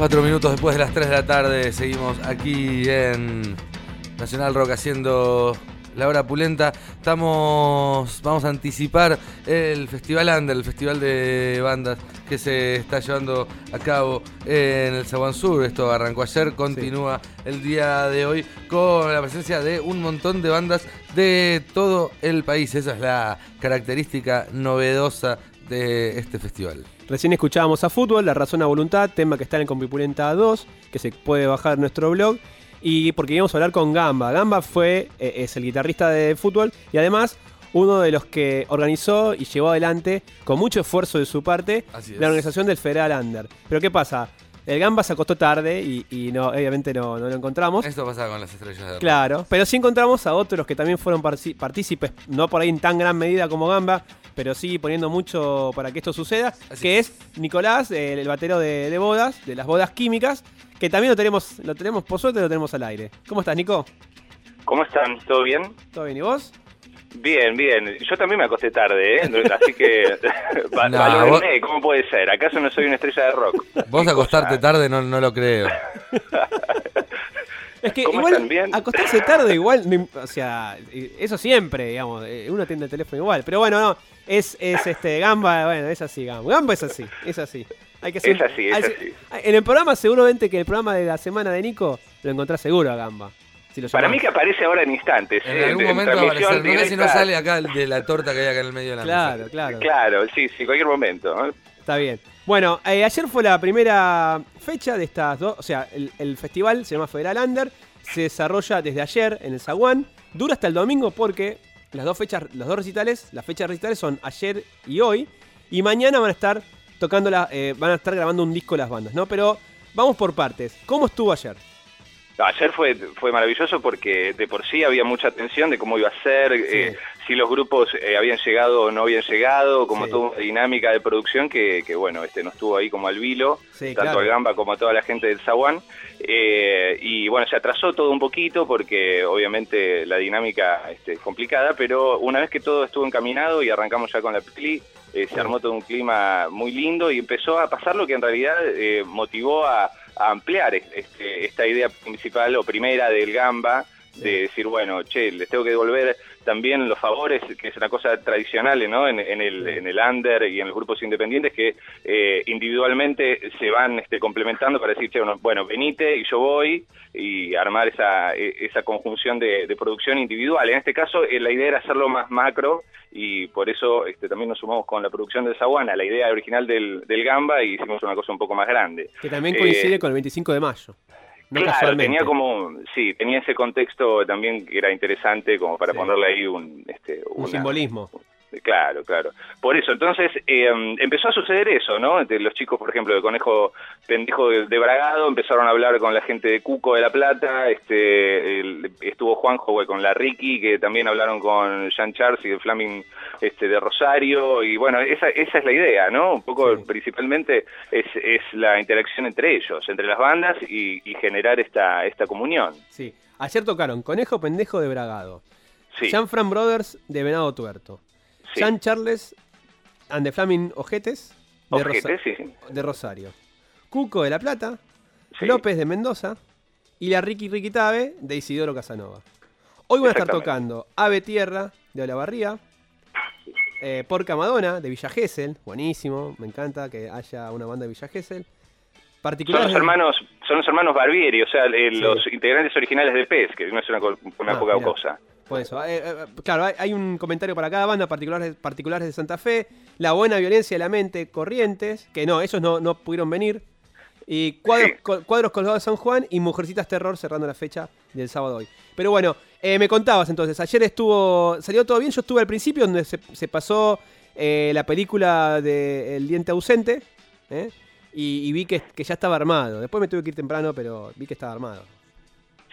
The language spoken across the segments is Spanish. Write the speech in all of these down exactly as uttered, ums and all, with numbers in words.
Cuatro minutos después de las tres de la tarde, seguimos aquí en Nacional Rock haciendo la hora pulenta. Estamos, vamos a anticipar el Festival Under, el festival de bandas que se está llevando a cabo en el Zaguán Sur. Esto arrancó ayer, continúa sí. el día de hoy con la presencia de un montón de bandas de todo el país. Esa es la característica novedosa de este festival. Recién escuchábamos a Fútbol, La Razón a Voluntad, tema que está en Compipulenta dos, que se puede bajar en nuestro blog. Y porque íbamos a hablar con Gamba. Gamba fue, eh, es el guitarrista de Fútbol y además uno de los que organizó y llevó adelante, con mucho esfuerzo de su parte, la organización del Federal Under. Pero ¿qué pasa? El Gamba se acostó tarde y, y no, obviamente no, no lo encontramos. Esto pasa con las estrellas de rock. Claro, pero sí encontramos a otros que también fueron partícipes, no por ahí en tan gran medida como Gamba, pero sí poniendo mucho para que esto suceda, Así que es Nicolás, el, el batero de, de bodas, de las bodas químicas, que también lo tenemos, lo tenemos por suerte, lo tenemos al aire. ¿Cómo estás, Nico? ¿Cómo están? ¿Todo bien? ¿Todo bien? ¿Y vos? Bien, bien. Yo también me acosté tarde, ¿eh? Así que va, no, valórenme, ¿cómo puede ser? ¿Acaso no soy una estrella de rock? Vos acostarte tarde no, no lo creo. Es que ¿Cómo igual están? ¿Bien? Acostarse tarde igual, o sea, eso siempre, digamos, uno atiende el teléfono igual, pero bueno, no, es, es este Gamba, bueno, es así, Gamba, Gamba es así, es así. Hay que ser, es así, es así. En el programa, seguramente que el programa de la semana de Nico lo encontrás seguro a Gamba. Si lo Para mí que aparece ahora en instantes. En eh, algún en momento va a aparecer, no sé si no sale acá de la torta que hay acá en el medio de la claro, mesa. Claro, claro. Claro, sí, sí, cualquier momento, ¿no? Está bien. Bueno, eh, ayer fue la primera fecha de estas dos, o sea, el, el festival se llama Federal Under, se desarrolla desde ayer en el Zaguán, dura hasta el domingo porque las dos fechas, los dos recitales, las fechas recitales son ayer y hoy, y mañana van a estar tocando la, eh, van a estar grabando un disco las bandas, ¿no? Pero vamos por partes. ¿Cómo estuvo ayer? Ayer fue fue maravilloso porque de por sí había mucha atención de cómo iba a ser, sí. eh, si los grupos eh, habían llegado o no habían llegado, como sí. toda una dinámica de producción que, que bueno, este nos tuvo ahí como al vilo, sí, tanto claro. al Gamba como a toda la gente del Zaguán. Eh, y bueno, se atrasó todo un poquito porque obviamente la dinámica este, es complicada, pero una vez que todo estuvo encaminado y arrancamos ya con la peli, eh, se armó todo un clima muy lindo y empezó a pasar lo que en realidad eh, motivó a a ampliar este, esta idea principal o primera del Gamba, de decir, bueno, che, les tengo que devolver también los favores, que es una cosa tradicional, ¿no? En, en, el, en el under y en los grupos independientes que eh, individualmente se van este, complementando para decir, che, bueno, venite y yo voy, y armar esa, esa conjunción de, de producción individual. En este caso, eh, la idea era hacerlo más macro, y por eso este, también nos sumamos con la producción del Zaguán a la idea original del, del Gamba y hicimos una cosa un poco más grande. Que también coincide eh, con el veinticinco de mayo. No claro, tenía como, sí, tenía ese contexto también que era interesante como para sí. ponerle ahí un... Este, un una, simbolismo. Claro, claro. Por eso, entonces, eh, empezó a suceder eso, ¿no? De los chicos, por ejemplo, de Conejo Pendejo de, de Bragado, empezaron a hablar con la gente de Cuco de La Plata, este el, estuvo Juanjo güey, con la Ricky, que también hablaron con Jean Charles y el Flaming este, de Rosario, y bueno, esa esa es la idea, ¿no? Un poco, sí. principalmente, es, es la interacción entre ellos, entre las bandas, y, y generar esta, esta comunión. Sí, ayer tocaron Conejo Pendejo de Bragado, sí. Jean Fran Brothers de Venado Tuerto, sí. Jean Charles and the Flaming Ojetes de, Ojetes, Rosa sí. de Rosario, Cuco de La Plata, sí. López de Mendoza y la Ricky Riquitabe de Isidoro Casanova. Hoy van a estar tocando Ave Tierra de Olavarría, eh, Porca Madonna de Villa Gesell, buenísimo, me encanta que haya una banda de Villa Gesell. Son los hermanos, son los hermanos Barbieri, o sea, eh, sí. los integrantes originales de P E S, que no es una, una ah, poca mirá. cosa. Por eso, eh, eh, claro, hay, hay un comentario para cada banda, particulares, particulares de Santa Fe, La Buena Violencia de la Mente, Corrientes, que no, esos no, no pudieron venir, y cuadros, sí. co, cuadros Colgados de San Juan y Mujercitas Terror cerrando la fecha del sábado hoy. Pero bueno, eh, me contabas entonces, ayer estuvo, salió todo bien, yo estuve al principio donde se, se pasó eh, la película de El Diente Ausente, ¿eh? y, y vi que, que ya estaba armado, después me tuve que ir temprano, pero vi que estaba armado.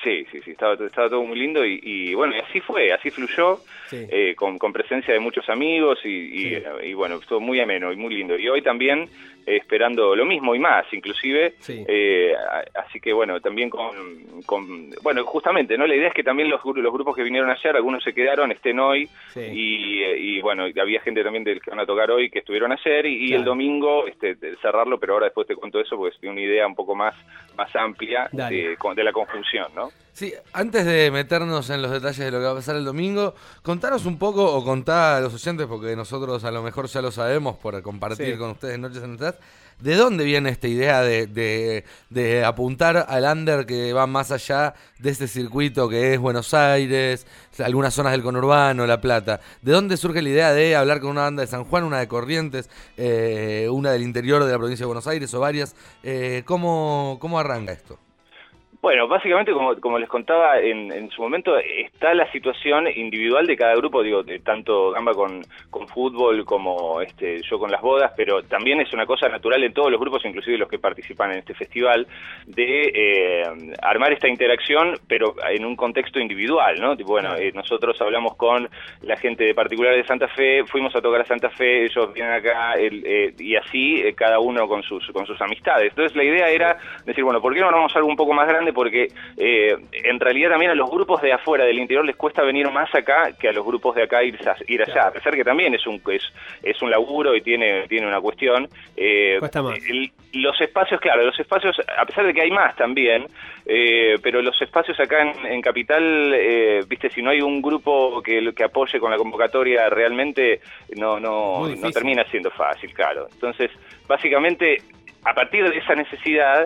Sí, sí, sí, estaba, estaba todo muy lindo y, y bueno, y así fue, así fluyó, sí. eh, con, con presencia de muchos amigos y, y, sí. y bueno, estuvo muy ameno y muy lindo. Y hoy también eh, esperando lo mismo y más, inclusive, sí. eh, así que bueno, también con, con, bueno, justamente, ¿no? La idea es que también los, los grupos que vinieron ayer, algunos se quedaron, estén hoy, sí. y, y bueno, había gente también del que van a tocar hoy que estuvieron ayer y, claro. y el domingo este, cerrarlo, pero ahora después te cuento eso porque es una idea un poco más, más amplia de, de la conjunción, ¿no? Sí, antes de meternos en los detalles de lo que va a pasar el domingo, contanos un poco, o contá a los oyentes, porque nosotros a lo mejor ya lo sabemos por compartir sí. con ustedes Noches en el Chat, ¿de dónde viene esta idea de, de, de apuntar al under que va más allá de este circuito que es Buenos Aires, algunas zonas del conurbano, La Plata? ¿De dónde surge la idea de hablar con una banda de San Juan, una de Corrientes, eh, una del interior de la provincia de Buenos Aires o varias? Eh, ¿cómo, ¿Cómo arranca esto? Bueno, básicamente, como, como les contaba en, en su momento, está la situación individual de cada grupo, digo, de tanto Gamba con, con fútbol como este, yo con las bodas, pero también es una cosa natural en todos los grupos, inclusive los que participan en este festival, de eh, armar esta interacción, pero en un contexto individual, ¿no? Tipo, bueno, eh, nosotros hablamos con la gente de particular de Santa Fe, fuimos a tocar a Santa Fe, ellos vienen acá, el, eh, y así eh, cada uno con sus, con sus amistades. Entonces la idea era decir, bueno, ¿por qué no armamos algo un poco más grande? Porque eh, en realidad también a los grupos de afuera del interior les cuesta venir más acá que a los grupos de acá ir, ir allá, claro. a pesar que también es un es, es un laburo y tiene tiene una cuestión. Eh, cuesta más. El, los espacios, claro, los espacios, a pesar de que hay más también, eh, pero los espacios acá en, en Capital, eh, viste, si no hay un grupo que, que apoye con la convocatoria realmente, no, no, no termina siendo fácil, claro. Entonces, básicamente, a partir de esa necesidad,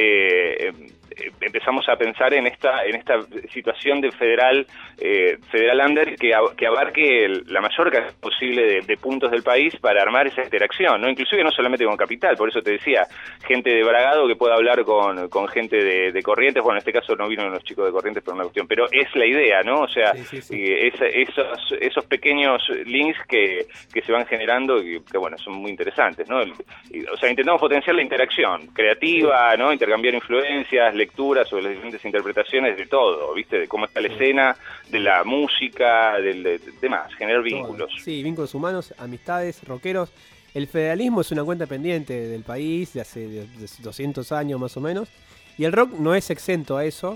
eh, empezamos a pensar en esta en esta situación de federal eh, federal under que, que abarque el, la mayor cantidad posible de, de puntos del país para armar esa interacción, no inclusive no solamente con Capital, por eso te decía, gente de Bragado que pueda hablar con, con gente de, de Corrientes, bueno, en este caso no vino los chicos de Corrientes por una cuestión, pero es la idea, ¿no? O sea, sí, sí, sí. Eh, esa, esos esos pequeños links que, que se van generando y que, bueno, son muy interesantes, ¿no? El, y, o sea, intentamos potenciar la interacción creativa, sí. ¿no? Intercambiar influencias, lecturas sobre las diferentes interpretaciones de todo, ¿viste? De cómo está la escena, de la música, del de, de, demás, generar vínculos. Sí, vínculos humanos, amistades, rockeros. El federalismo es una cuenta pendiente del país de hace de, de doscientos años más o menos, y el rock no es exento a eso,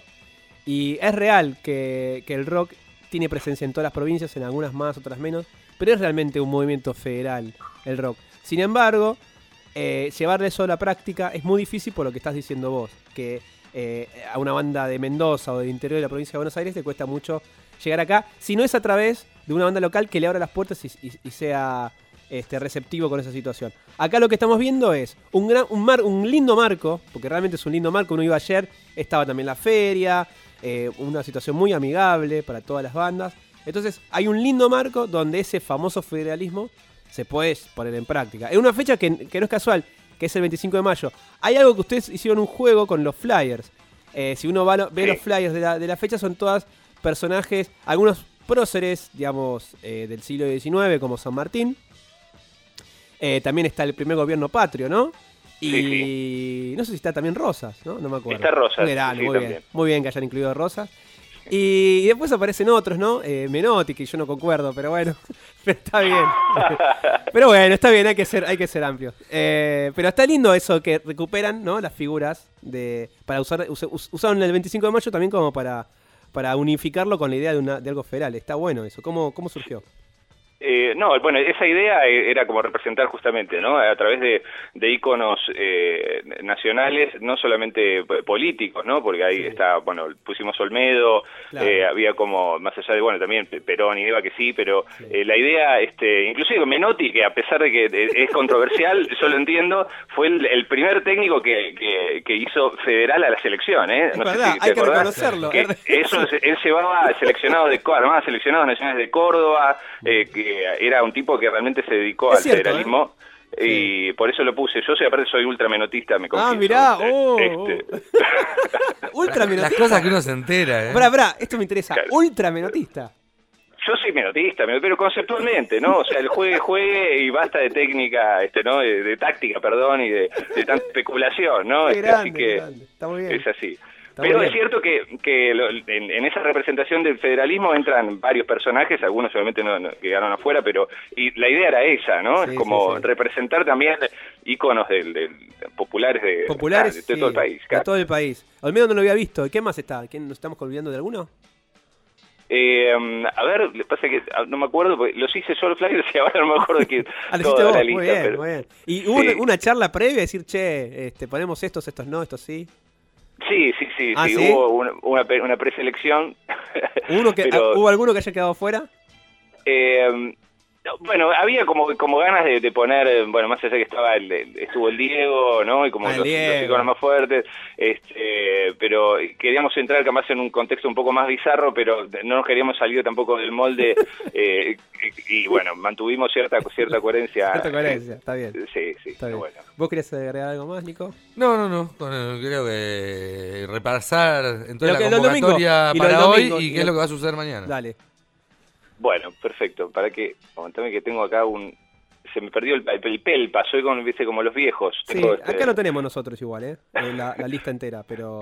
y es real que, que el rock tiene presencia en todas las provincias, en algunas más, otras menos, pero es realmente un movimiento federal el rock. Sin embargo, eh, llevarle eso a la práctica es muy difícil por lo que estás diciendo vos, que Eh, a una banda de Mendoza o del interior de la provincia de Buenos Aires le cuesta mucho llegar acá, si no es a través de una banda local que le abra las puertas y, y, y sea este, receptivo con esa situación. Acá lo que estamos viendo es un, gran, un, mar, un lindo marco, porque realmente es un lindo marco. Uno iba ayer, estaba también la feria, eh, una situación muy amigable para todas las bandas. Entonces hay un lindo marco donde ese famoso federalismo se puede poner en práctica. Es una fecha que, que no es casual, que es el veinticinco de mayo. Hay algo que ustedes hicieron un juego con los flyers. Eh, si uno va lo, ve sí. los flyers de la, de la fecha, son todas personajes, algunos próceres, digamos, eh, del siglo diecinueve, como San Martín. Eh, también está el primer gobierno patrio, ¿no? Y sí, sí. no sé si está también Rosas, ¿no? No me acuerdo. Está Rosas. Verano, sí, muy, también. bien. muy bien que hayan incluido Rosas. Y después aparecen otros, ¿no? Eh, Menotti, que yo no concuerdo, pero bueno, pero está bien. Pero bueno, está bien, hay que ser, hay que ser amplio. Eh, pero está lindo eso que recuperan, ¿no? Las figuras de para usar, us, usaron el veinticinco de mayo también como para, para unificarlo con la idea de, una, de algo federal. Está bueno eso. ¿Cómo, cómo surgió? Eh, no, bueno, esa idea era como representar justamente, ¿no? A través de, de íconos eh, nacionales, no solamente políticos, ¿no? Porque ahí sí. está, bueno, pusimos Olmedo, claro. eh, había como, más allá de, bueno, también Perón y Eva que sí, pero sí. Eh, la idea, este, inclusive Menotti, que a pesar de que es controversial, yo lo entiendo, fue el, el primer técnico que, que, que hizo federal a la selección, ¿eh? No es sé verdad, si hay que reconocerlo. Que eso, él llevaba seleccionados de Córdoba, además seleccionados nacionales de Córdoba, eh, que era un tipo que realmente se dedicó es al cierto, federalismo ¿eh? y sí. por eso lo puse. Yo soy, aparte soy ultramenotista, me confieso. Ah, mirá, oh, este. oh. Ultramenotista. Las cosas que uno se entera, ¿eh? Pará, pará, esto me interesa. Claro. Ultramenotista. Yo soy menotista, pero conceptualmente, ¿no? O sea, el juegue, juegue y basta de técnica, este, ¿no? De, de táctica, perdón, y de, de tanta especulación, ¿no? Qué este, grande, así que grande. Está muy bien. Es así. Pero es cierto que, que lo, en, en esa representación del federalismo entran varios personajes, algunos obviamente no, no quedaron afuera, pero y la idea era esa, ¿no? Sí, es como sí, sí. representar también íconos del, del, populares de, Populares, de, de sí, todo el país. de Claro. todo el país. Olmedo no lo había visto. ¿Qué más está? ¿Quién, ¿Nos estamos olvidando de alguno? Eh, a ver, le pasa que no me acuerdo, porque los hice solo flyers y ahora no me acuerdo que Ah, lo toda hiciste vos, la muy lista, bien, pero- muy bien. ¿Y hubo Sí. una, una charla previa, decir, che, este, ponemos estos, estos no, estos sí? Sí, sí, sí, ¿Ah, sí, sí? hubo una, una, pre- una preselección. ¿Uno que, Pero, ah, ¿Hubo alguno que haya quedado fuera? eh, bueno, había como como ganas de, de poner, eh, bueno, más allá que estaba el, el- estuvo el Diego, ¿no? Y como Ah, el los, los Diego. iconos más fuertes, este, pero queríamos entrar capaz en un contexto un poco más bizarro, pero no nos queríamos salir tampoco del molde, eh, y, y bueno, mantuvimos cierta cierta coherencia. Cierta coherencia, está bien. Sí, sí, Está bien. bueno. ¿Vos querés agregar algo más, Nico? No, no, no. con el- creo que repasar entonces Lo que- la lo domingo, convocatoria y lo del para hoy domingo, y y qué lo- es lo que va a suceder mañana. Dale. Bueno, perfecto. Para que, aguantame que tengo acá un... Se me perdió el, el pelpa, soy con, viste, como los viejos. Sí, Tengo este- acá lo tenemos nosotros igual, ¿eh? Eh, La, la lista entera, pero...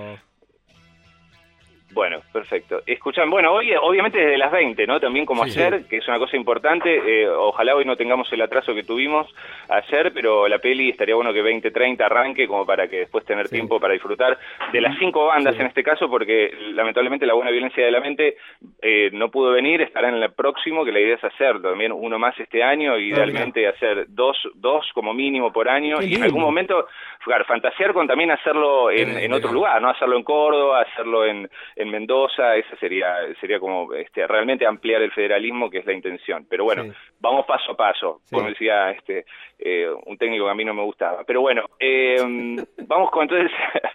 Bueno, perfecto. Escuchan, bueno, hoy obviamente desde las veinte, ¿no? También como Sí. ayer, que es una cosa importante. eh, ojalá hoy no tengamos el atraso que tuvimos ayer, pero la peli estaría bueno que veinte treinta arranque como para que después tener Sí. tiempo para disfrutar de las cinco bandas Sí. en este caso, porque lamentablemente La Buena Violencia de la Mente eh, no pudo venir, estará en el próximo, que la idea es hacer también uno más este año, y idealmente hacer dos, dos como mínimo por año, Qué y en lindo. algún momento, claro, fantasear con también hacerlo en, En- en otro en- lugar, ¿no? Hacerlo en Córdoba, hacerlo en, en Mendoza, esa sería sería como este realmente ampliar el federalismo, que es la intención. Pero bueno, Sí. vamos paso a paso, Sí. como decía este eh, un técnico que a mí no me gustaba. Pero bueno, eh, vamos con entonces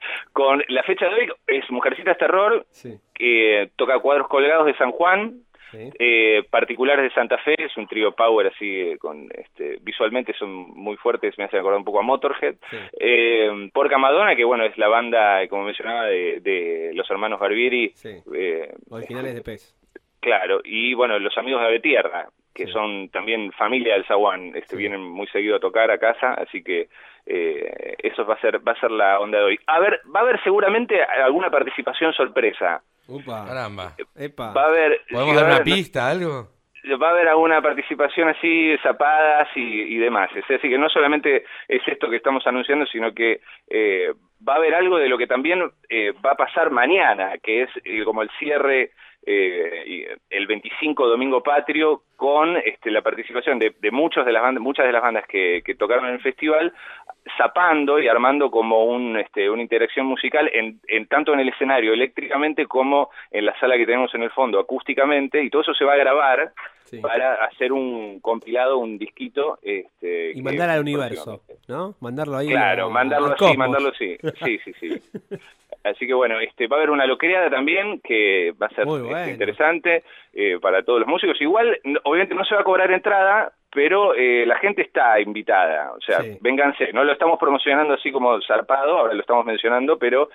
con la fecha de hoy, es Mujercitas Terror, Sí. que toca Cuadros Colgados de San Juan, Sí. eh, Particulares de Santa Fe, es un trío power así, eh, con este visualmente son muy fuertes, me hacen acordar un poco a Motorhead. Sí. Eh, Porca Madonna, que bueno, es la banda, como mencionaba, de, de los hermanos Barbieri. Sí. eh, Originales de Pez. Claro, y bueno, los amigos de Avetierra, que Sí. son también familia del Zaguán, este, Sí. vienen muy seguido a tocar a casa, así que eh, eso va a ser va a ser la onda de hoy. A ver, va a haber seguramente alguna participación sorpresa. Upa. Caramba. Epa. Va a haber, ¿Podemos sí, dar va a una haber- pista, algo? va a haber alguna participación así, zapadas y, y demás. Es decir, que no solamente es esto que estamos anunciando, sino que eh, va a haber algo de lo que también eh, va a pasar mañana, que es eh, como el cierre, eh, y el veinticinco Domingo Patrio, con este, la participación de, de muchos de las bandas, muchas de las bandas que, que tocaron en el festival, zapando y armando como un, este, una interacción musical en, en tanto en el escenario eléctricamente como en la sala que tenemos en el fondo acústicamente, y todo eso se va a grabar Sí. para hacer un compilado, un disquito, este, Y que mandar al universo, próximamente. ¿no? Mandarlo ahí. Claro, a- mandarlo al así, cosmos. mandarlo así. Sí, sí, sí. Así que bueno, este va a haber una loqueada también que va a ser Muy este, bueno. interesante eh, para todos los músicos. Igual, no- obviamente no se va a cobrar entrada, pero eh, la gente está invitada. O sea, Sí. vénganse. No lo estamos promocionando así como zarpado, ahora lo estamos mencionando, pero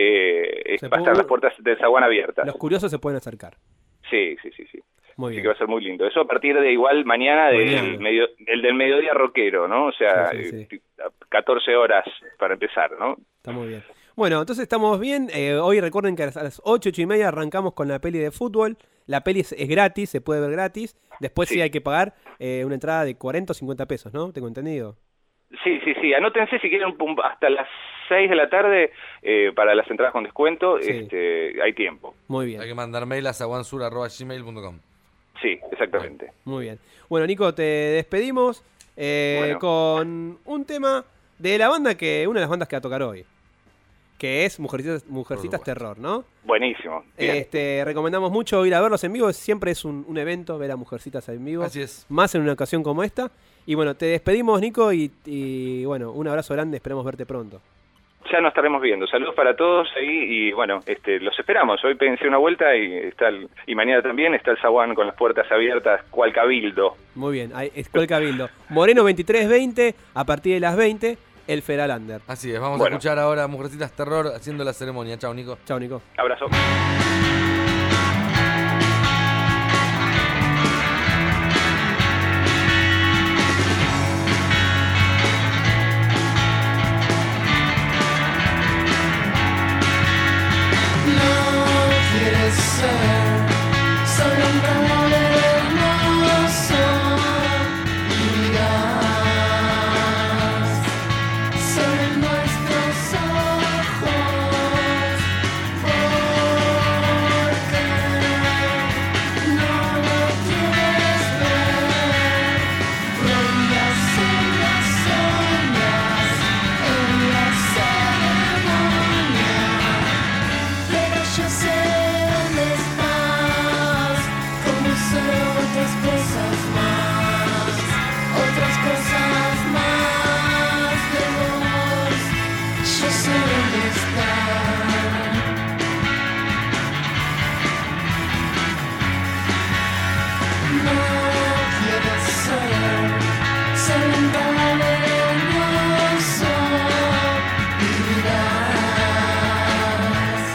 eh, Se va a estar puede- las puertas del Zaguán abiertas. Los curiosos se pueden acercar. Sí, sí, sí, sí. Muy Así bien. que va a ser muy lindo. Eso a partir de igual mañana del Mañana. medio, el del mediodía rockero, ¿no? O sea, Sí, sí, sí. eh, catorce horas para empezar, ¿no? Está muy bien. Bueno, entonces estamos bien. Eh, hoy recuerden que a las, a las ocho, ocho y media arrancamos con la peli de fútbol. La peli es, es gratis, se puede ver gratis. Después sí, Sí. hay que pagar eh, una entrada de cuarenta o cincuenta pesos, ¿no? Tengo entendido. Sí, sí, sí. Anótense si quieren pum, hasta las seis de la tarde eh, para las entradas con descuento. Sí. Este, hay tiempo. Muy bien. Hay que mandar mail a zaguansur arroba gmail punto com. Sí, exactamente. Muy bien. Bueno, Nico, te despedimos eh, Bueno. con un tema de la banda que, una de las bandas que va a tocar hoy. Que es Mujercitas, Mujercitas Por supuesto. Terror, ¿no? Buenísimo. Bien. Este, recomendamos mucho ir a verlos en vivo. Siempre es un, un evento ver a Mujercitas en vivo. Así es. Más en una ocasión como esta. Y bueno, te despedimos, Nico, y, y bueno, un abrazo grande. Esperamos verte pronto. Ya nos estaremos viendo. Saludos para todos ahí y bueno, este, los esperamos. Hoy pensé una vuelta y está el, y mañana también está el Zaguán con las puertas abiertas, cual cabildo. Muy bien, ahí es el Cabildo. Moreno veintitrés veinte, a partir de las veinte, el Feralander. Así es. Vamos Bueno. a escuchar ahora a Mujercitas Terror haciendo la ceremonia. Chao, Nico. Chao, Nico. Abrazo. say